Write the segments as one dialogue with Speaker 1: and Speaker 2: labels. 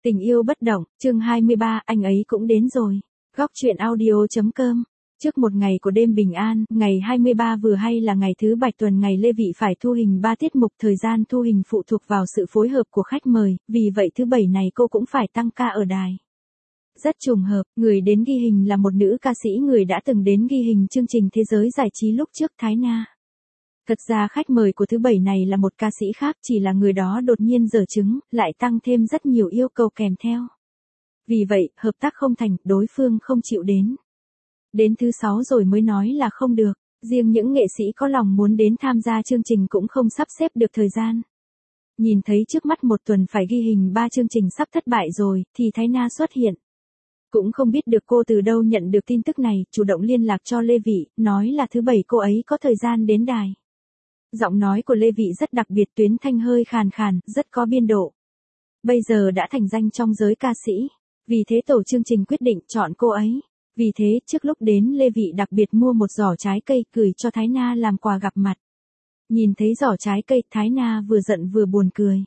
Speaker 1: Tình yêu bất động, chương 23, anh ấy cũng đến rồi. Góc truyện audio.com. Trước một ngày của đêm bình an, ngày 23 vừa hay là ngày thứ Bạch tuần, ngày Lê Vị phải thu hình 3 tiết mục, thời gian thu hình phụ thuộc vào sự phối hợp của khách mời, vì vậy thứ Bảy này cô cũng phải tăng ca ở đài. Rất trùng hợp, người đến ghi hình là một nữ ca sĩ người đã từng đến ghi hình chương trình Thế giới giải trí lúc trước, Thái Na. Thật ra khách mời của thứ Bảy này là một ca sĩ khác, chỉ là người đó đột nhiên giở trứng, lại tăng thêm rất nhiều yêu cầu kèm theo. Vì vậy, hợp tác không thành, đối phương không chịu đến. Đến thứ 6 rồi mới nói là không được, riêng những nghệ sĩ có lòng muốn đến tham gia chương trình cũng không sắp xếp được thời gian. Nhìn thấy trước mắt một tuần phải ghi hình 3 chương trình sắp thất bại rồi, thì Thái Na xuất hiện. Cũng không biết được cô từ đâu nhận được tin tức này, chủ động liên lạc cho Lê Vị, nói là thứ Bảy cô ấy có thời gian đến đài. Giọng nói của Lê Vị rất đặc biệt, tuyến thanh hơi khàn khàn, rất có biên độ. Bây giờ đã thành danh trong giới ca sĩ, vì thế tổ chương trình quyết định chọn cô ấy. Vì thế, trước lúc đến Lê Vị đặc biệt mua một giỏ trái cây gửi cho Thái Na làm quà gặp mặt. Nhìn thấy giỏ trái cây, Thái Na vừa giận vừa buồn cười.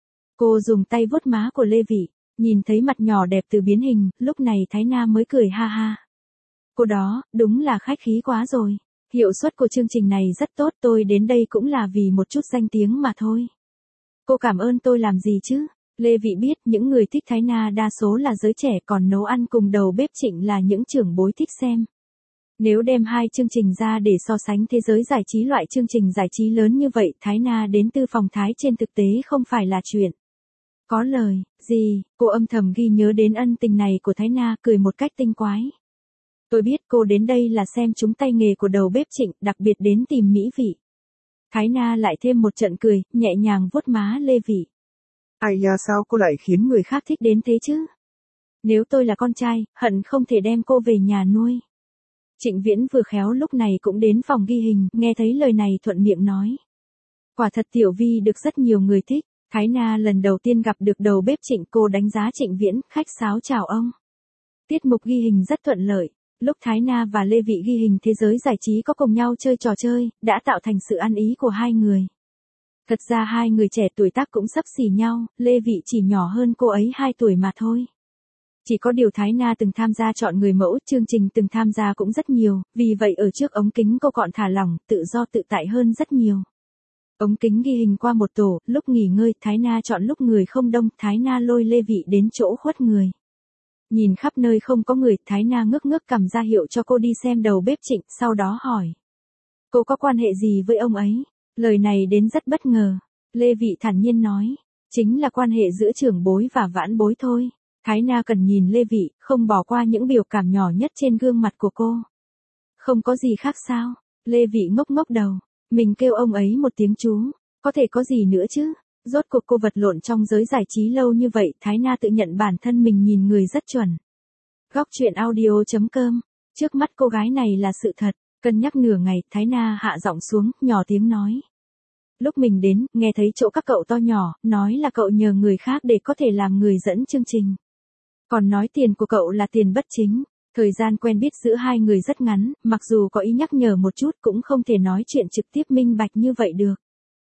Speaker 1: Cô dùng tay vuốt má của Lê Vị, nhìn thấy mặt nhỏ đẹp từ biến hình, lúc này Thái Na mới cười ha ha. Cô đó, đúng là khách khí quá rồi. Hiệu suất của chương trình này rất tốt, tôi đến đây cũng là vì một chút danh tiếng mà thôi. Cô cảm ơn tôi làm gì chứ? Lê Vị biết những người thích Thái Na đa số là giới trẻ, còn nấu ăn cùng đầu bếp Trịnh là những trưởng bối thích xem. Nếu đem hai chương trình ra để so sánh Thế giới giải trí, loại chương trình giải trí lớn như vậy, Thái Na đến Tư Phòng Thái trên thực tế không phải là chuyện có lời gì. Cô âm thầm ghi nhớ đến ân tình này của Thái Na, cười một cách tinh quái. Tôi biết cô đến đây là xem chúng tay nghề của đầu bếp Trịnh, đặc biệt đến tìm mỹ vị. Thái Na lại thêm một trận cười, nhẹ nhàng vuốt má Lê Vị.
Speaker 2: Ai nha, sao cô lại khiến người
Speaker 1: khác thích đến thế chứ? Nếu tôi là con trai, hận không thể đem cô về nhà nuôi. Trịnh Viễn vừa khéo lúc này cũng đến phòng ghi hình, nghe thấy lời này thuận miệng nói. Quả thật Tiểu Vi được rất nhiều người thích. Thái Na lần đầu tiên gặp được đầu bếp Trịnh, cô đánh giá Trịnh Viễn, khách sáo chào ông. Tiết mục ghi hình rất thuận lợi. Lúc Thái Na và Lê Vị ghi hình Thế giới giải trí có cùng nhau chơi trò chơi, đã tạo thành sự ăn ý của hai người. Thật ra hai người trẻ tuổi tác cũng xấp xỉ nhau, Lê Vị chỉ nhỏ hơn cô ấy 2 tuổi mà thôi. Chỉ có điều Thái Na từng tham gia chọn người mẫu, chương trình từng tham gia cũng rất nhiều, vì vậy ở trước ống kính cô còn thả lỏng, tự do tự tại hơn rất nhiều. Ống kính ghi hình qua một tổ, lúc nghỉ ngơi, Thái Na chọn lúc người không đông, Thái Na lôi Lê Vị đến chỗ khuất người. Nhìn khắp nơi không có người, Thái Na ngước ngước cầm ra hiệu cho cô đi xem đầu bếp Trịnh, sau đó hỏi. Cô có quan hệ gì với ông ấy? Lời này đến rất bất ngờ. Lê Vị thản nhiên nói. Chính là quan hệ giữa trưởng bối và vãn bối thôi. Thái Na cần nhìn Lê Vị, không bỏ qua những biểu cảm nhỏ nhất trên gương mặt của cô. Không có gì khác sao? Lê Vị ngốc ngốc đầu. Mình kêu ông ấy một tiếng chú. Có thể có gì nữa chứ? Rốt cuộc cô vật lộn trong giới giải trí lâu như vậy, Thái Na tự nhận bản thân mình nhìn người rất chuẩn. Góc truyện audio.com. Trước mắt cô gái này là sự thật. Cân nhắc nửa ngày, Thái Na hạ giọng xuống, nhỏ tiếng nói. Lúc mình đến, nghe thấy chỗ các cậu to nhỏ, nói là cậu nhờ người khác để có thể làm người dẫn chương trình. Còn nói tiền của cậu là tiền bất chính. Thời gian quen biết giữa hai người rất ngắn, mặc dù có ý nhắc nhở một chút cũng không thể nói chuyện trực tiếp minh bạch như vậy được.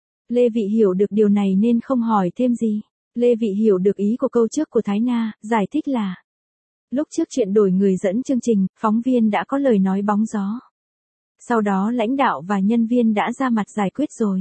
Speaker 1: Lê Vị hiểu được điều này nên không hỏi thêm gì. Lê Vị hiểu được ý của câu trước của Thái Na, giải thích là lúc trước chuyện đổi người dẫn chương trình, phóng viên đã có lời nói bóng gió. Sau đó lãnh đạo và nhân viên đã ra mặt giải quyết rồi.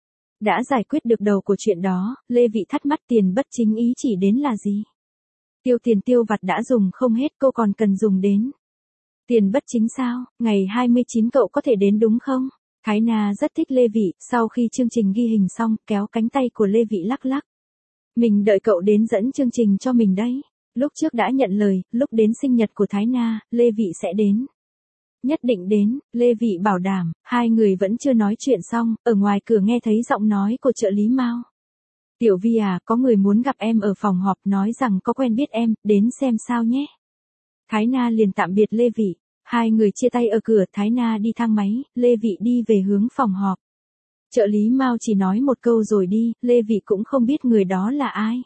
Speaker 1: Đã giải quyết được đầu của chuyện đó, Lê Vị thắc mắc tiền bất chính ý chỉ đến là gì? Tiêu tiền tiêu vặt đã dùng không hết, cô còn cần dùng đến tiền bất chính sao? Ngày 29 cậu có thể đến đúng không? Thái Na rất thích Lê Vị, sau khi chương trình ghi hình xong, kéo cánh tay của Lê Vị lắc lắc. Mình đợi cậu đến dẫn chương trình cho mình đấy. Lúc trước đã nhận lời, lúc đến sinh nhật của Thái Na, Lê Vị sẽ đến. Nhất định đến, Lê Vị bảo đảm. Hai người vẫn chưa nói chuyện xong, ở ngoài cửa nghe thấy giọng nói của trợ lý Mao. Tiểu Vi à, có người muốn gặp em ở phòng họp, nói rằng có quen biết em, đến xem sao nhé. Thái Na liền tạm biệt Lê Vị. Hai người chia tay ở cửa, Thái Na đi thang máy, Lê Vị đi về hướng phòng họp. Trợ lý Mao chỉ nói một câu rồi đi, Lê Vị cũng không biết người đó là ai.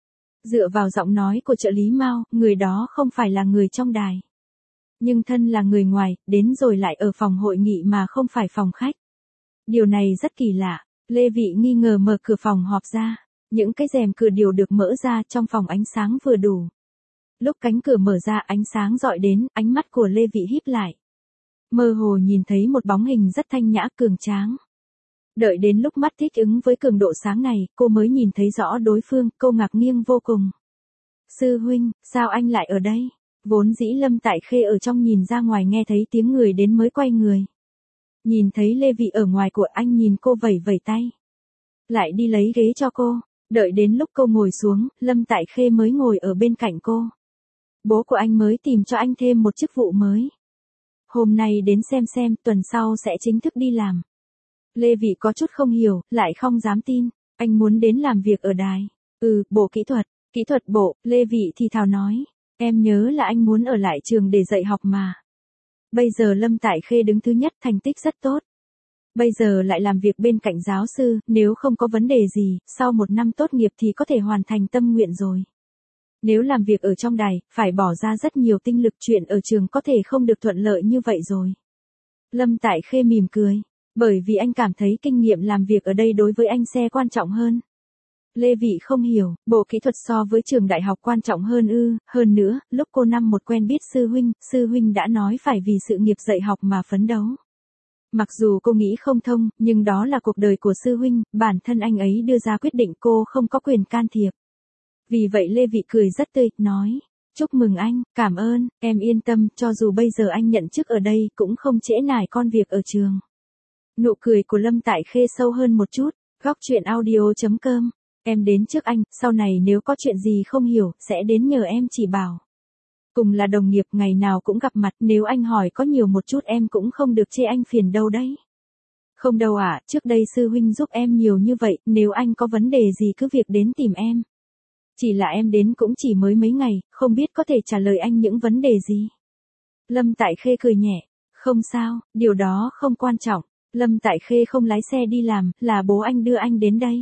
Speaker 1: Dựa vào giọng nói của trợ lý Mao, người đó không phải là người trong đài. Nhưng thân là người ngoài, đến rồi lại ở phòng hội nghị mà không phải phòng khách. Điều này rất kỳ lạ. Lê Vị nghi ngờ mở cửa phòng họp ra. Những cái rèm cửa điều được mở ra, trong phòng ánh sáng vừa đủ. Lúc cánh cửa mở ra, ánh sáng dọi đến, ánh mắt của Lê Vị híp lại. Mơ hồ nhìn thấy một bóng hình rất thanh nhã cường tráng. Đợi đến lúc mắt thích ứng với cường độ sáng này, cô mới nhìn thấy rõ đối phương, cô ngạc nhiên vô cùng. Sư huynh, sao anh lại ở đây? Vốn dĩ Lâm Tại Khê ở trong nhìn ra ngoài nghe thấy tiếng người đến mới quay người. Nhìn thấy Lê Vị ở ngoài của anh, nhìn cô vẩy vẩy tay. Lại đi lấy ghế cho cô. Đợi đến lúc cô ngồi xuống, Lâm Tại Khê mới ngồi ở bên cạnh cô. Bố của anh mới tìm cho anh thêm một chức vụ mới. Hôm nay đến xem, tuần sau sẽ chính thức đi làm. Lê Vị có chút không hiểu, lại không dám tin. Anh muốn đến làm việc ở đài. Bộ kỹ thuật bộ, Lê Vị thì thào nói. Em nhớ là anh muốn ở lại trường để dạy học mà. Bây giờ Lâm Tại Khê đứng thứ nhất, thành tích rất tốt. Bây giờ lại làm việc bên cạnh giáo sư, nếu không có vấn đề gì, sau 1 năm tốt nghiệp thì có thể hoàn thành tâm nguyện rồi. Nếu làm việc ở trong đài, phải bỏ ra rất nhiều tinh lực, chuyện ở trường có thể không được thuận lợi như vậy rồi. Lâm Tại Khê mỉm cười, bởi vì anh cảm thấy kinh nghiệm làm việc ở đây đối với anh sẽ quan trọng hơn. Lê Vị không hiểu, bộ kỹ thuật so với trường đại học quan trọng hơn hơn nữa, lúc cô năm 1 quen biết sư huynh đã nói phải vì sự nghiệp dạy học mà phấn đấu. Mặc dù cô nghĩ không thông, nhưng đó là cuộc đời của sư huynh, bản thân anh ấy đưa ra quyết định, cô không có quyền can thiệp. Vì vậy Lê Vị cười rất tươi, nói, chúc mừng anh, cảm ơn, em yên tâm, cho dù bây giờ anh nhận chức ở đây cũng không trễ nải con việc ở trường. Nụ cười của Lâm Tại Khê sâu hơn một chút, góc chuyện audio.com, em đến trước anh, sau này nếu có chuyện gì không hiểu, sẽ đến nhờ em chỉ bảo. Cùng là đồng nghiệp, ngày nào cũng gặp mặt, nếu anh hỏi có nhiều một chút em cũng không được chê anh phiền đâu đấy. Không đâu ạ, trước đây sư huynh giúp em nhiều như vậy, nếu anh có vấn đề gì cứ việc đến tìm em. Chỉ là em đến cũng chỉ mới mấy ngày, không biết có thể trả lời anh những vấn đề gì. Lâm Tại Khê cười nhẹ, không sao, điều đó không quan trọng. Lâm Tại Khê không lái xe đi làm, là bố anh đưa anh đến đây.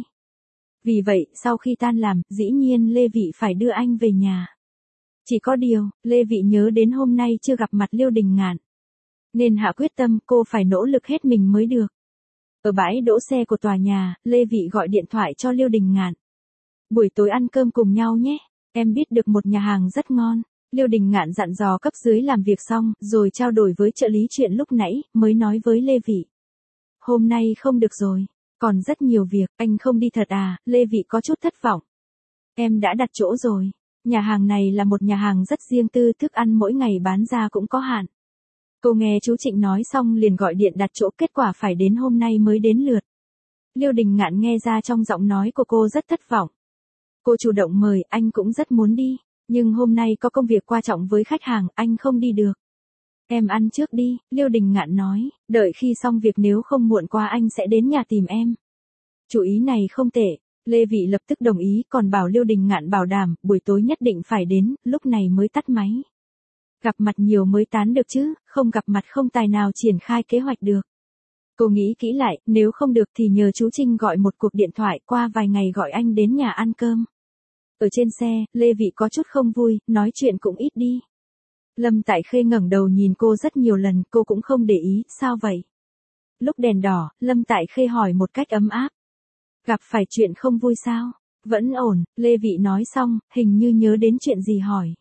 Speaker 1: Vì vậy, sau khi tan làm, dĩ nhiên Lê Vị phải đưa anh về nhà. Chỉ có điều, Lê Vị nhớ đến hôm nay chưa gặp mặt Liêu Đình Ngạn. Nên hạ quyết tâm cô phải nỗ lực hết mình mới được. Ở bãi đỗ xe của tòa nhà, Lê Vị gọi điện thoại cho Liêu Đình Ngạn. Buổi tối ăn cơm cùng nhau nhé, em biết được một nhà hàng rất ngon. Liêu Đình Ngạn dặn dò cấp dưới làm việc xong, rồi trao đổi với trợ lý chuyện lúc nãy, mới nói với Lê Vị. Hôm nay không được rồi, còn rất nhiều việc, anh không đi thật à? Lê Vị có chút thất vọng. Em đã đặt chỗ rồi. Nhà hàng này là một nhà hàng rất riêng tư, thức ăn mỗi ngày bán ra cũng có hạn. Cô nghe chú Trịnh nói xong liền gọi điện đặt chỗ, kết quả phải đến hôm nay mới đến lượt. Liêu Đình Ngạn nghe ra trong giọng nói của cô rất thất vọng. Cô chủ động mời, anh cũng rất muốn đi, nhưng hôm nay có công việc quan trọng với khách hàng, anh không đi được. Em ăn trước đi, Liêu Đình Ngạn nói, đợi khi xong việc nếu không muộn quá anh sẽ đến nhà tìm em. Chủ ý này không tệ. Lê Vị lập tức đồng ý, còn bảo Liêu Đình Ngạn bảo đảm, buổi tối nhất định phải đến, lúc này mới tắt máy. Gặp mặt nhiều mới tán được chứ, không gặp mặt không tài nào triển khai kế hoạch được. Cô nghĩ kỹ lại, nếu không được thì nhờ chú Trinh gọi một cuộc điện thoại, qua vài ngày gọi anh đến nhà ăn cơm. Ở trên xe, Lê Vị có chút không vui, nói chuyện cũng ít đi. Lâm Tại Khê ngẩng đầu nhìn cô rất nhiều lần, cô cũng không để ý, sao vậy? Lúc đèn đỏ, Lâm Tại Khê hỏi một cách ấm áp. Gặp phải chuyện không vui sao? Vẫn ổn, Lê Vị nói xong, hình như nhớ đến chuyện gì hỏi.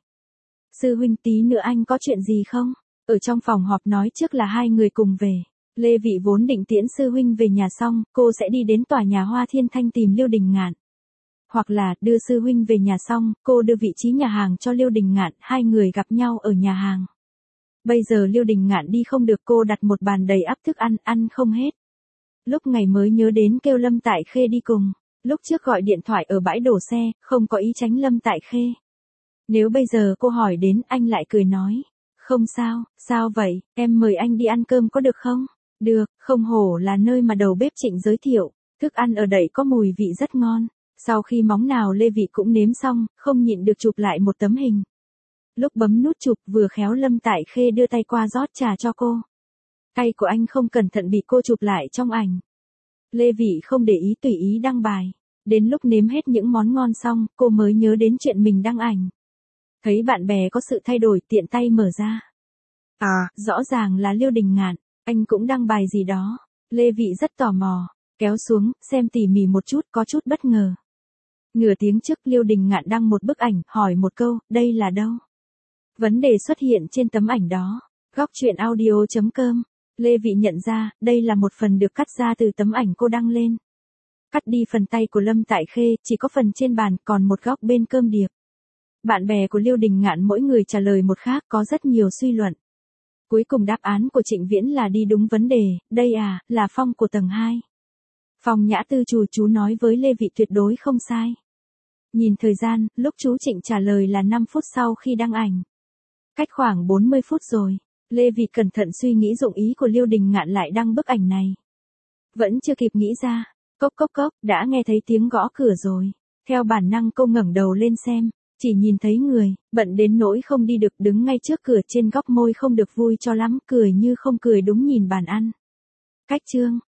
Speaker 1: Sư huynh, tí nữa anh có chuyện gì không? Ở trong phòng họp nói trước là 2 người cùng về. Lê Vị vốn định tiễn sư huynh về nhà xong, cô sẽ đi đến tòa nhà Hoa Thiên Thanh tìm Liêu Đình Ngạn. Hoặc là, đưa sư huynh về nhà xong, cô đưa vị trí nhà hàng cho Liêu Đình Ngạn, 2 người gặp nhau ở nhà hàng. Bây giờ Liêu Đình Ngạn đi không được, cô đặt một bàn đầy ắp thức ăn, ăn không hết. Lúc ngày mới nhớ đến kêu Lâm Tại Khê đi cùng. Lúc trước gọi điện thoại ở bãi đổ xe, không có ý tránh Lâm Tại Khê. Nếu bây giờ cô hỏi đến, anh lại cười nói. Không sao, sao vậy, em mời anh đi ăn cơm có được không? Được, không hổ là nơi mà đầu bếp Trịnh giới thiệu. Thức ăn ở đây có mùi vị rất ngon. Sau khi móng nào Lê Vị cũng nếm xong, không nhịn được chụp lại một tấm hình. Lúc bấm nút chụp vừa khéo Lâm Tại Khê đưa tay qua rót trà cho cô. Tay của anh không cẩn thận bị cô chụp lại trong ảnh. Lê Vị không để ý tùy ý đăng bài. Đến lúc nếm hết những món ngon xong, cô mới nhớ đến chuyện mình đăng ảnh. Thấy bạn bè có sự thay đổi, tiện tay mở ra. À, rõ ràng là Liêu Đình Ngạn, anh cũng đăng bài gì đó. Lê Vị rất tò mò, kéo xuống, xem tỉ mỉ một chút, có chút bất ngờ. Nửa tiếng trước Liêu Đình Ngạn đăng một bức ảnh, hỏi một câu, đây là đâu? Vấn đề xuất hiện trên tấm ảnh đó. Góc truyện audio.com. Lê Vị nhận ra, đây là một phần được cắt ra từ tấm ảnh cô đăng lên. Cắt đi phần tay của Lâm Tại Khê, chỉ có phần trên bàn, còn một góc bên cơm điệp. Bạn bè của Liêu Đình Ngạn mỗi người trả lời một khác, có rất nhiều suy luận. Cuối cùng đáp án của Trịnh Viễn là đi đúng vấn đề, đây là phòng của tầng 2. Phòng Nhã Tư chú nói với Lê Vị tuyệt đối không sai. Nhìn thời gian, lúc chú Trịnh trả lời là 5 phút sau khi đăng ảnh. Cách khoảng 40 phút rồi, Lê Vị cẩn thận suy nghĩ dụng ý của Liêu Đình Ngạn lại đăng bức ảnh này. Vẫn chưa kịp nghĩ ra, cốc cốc cốc, đã nghe thấy tiếng gõ cửa rồi. Theo bản năng cô ngẩng đầu lên xem, chỉ nhìn thấy người, bận đến nỗi không đi được, đứng ngay trước cửa, trên góc môi không được vui cho lắm, cười như không cười, đúng nhìn bàn ăn. Cách chương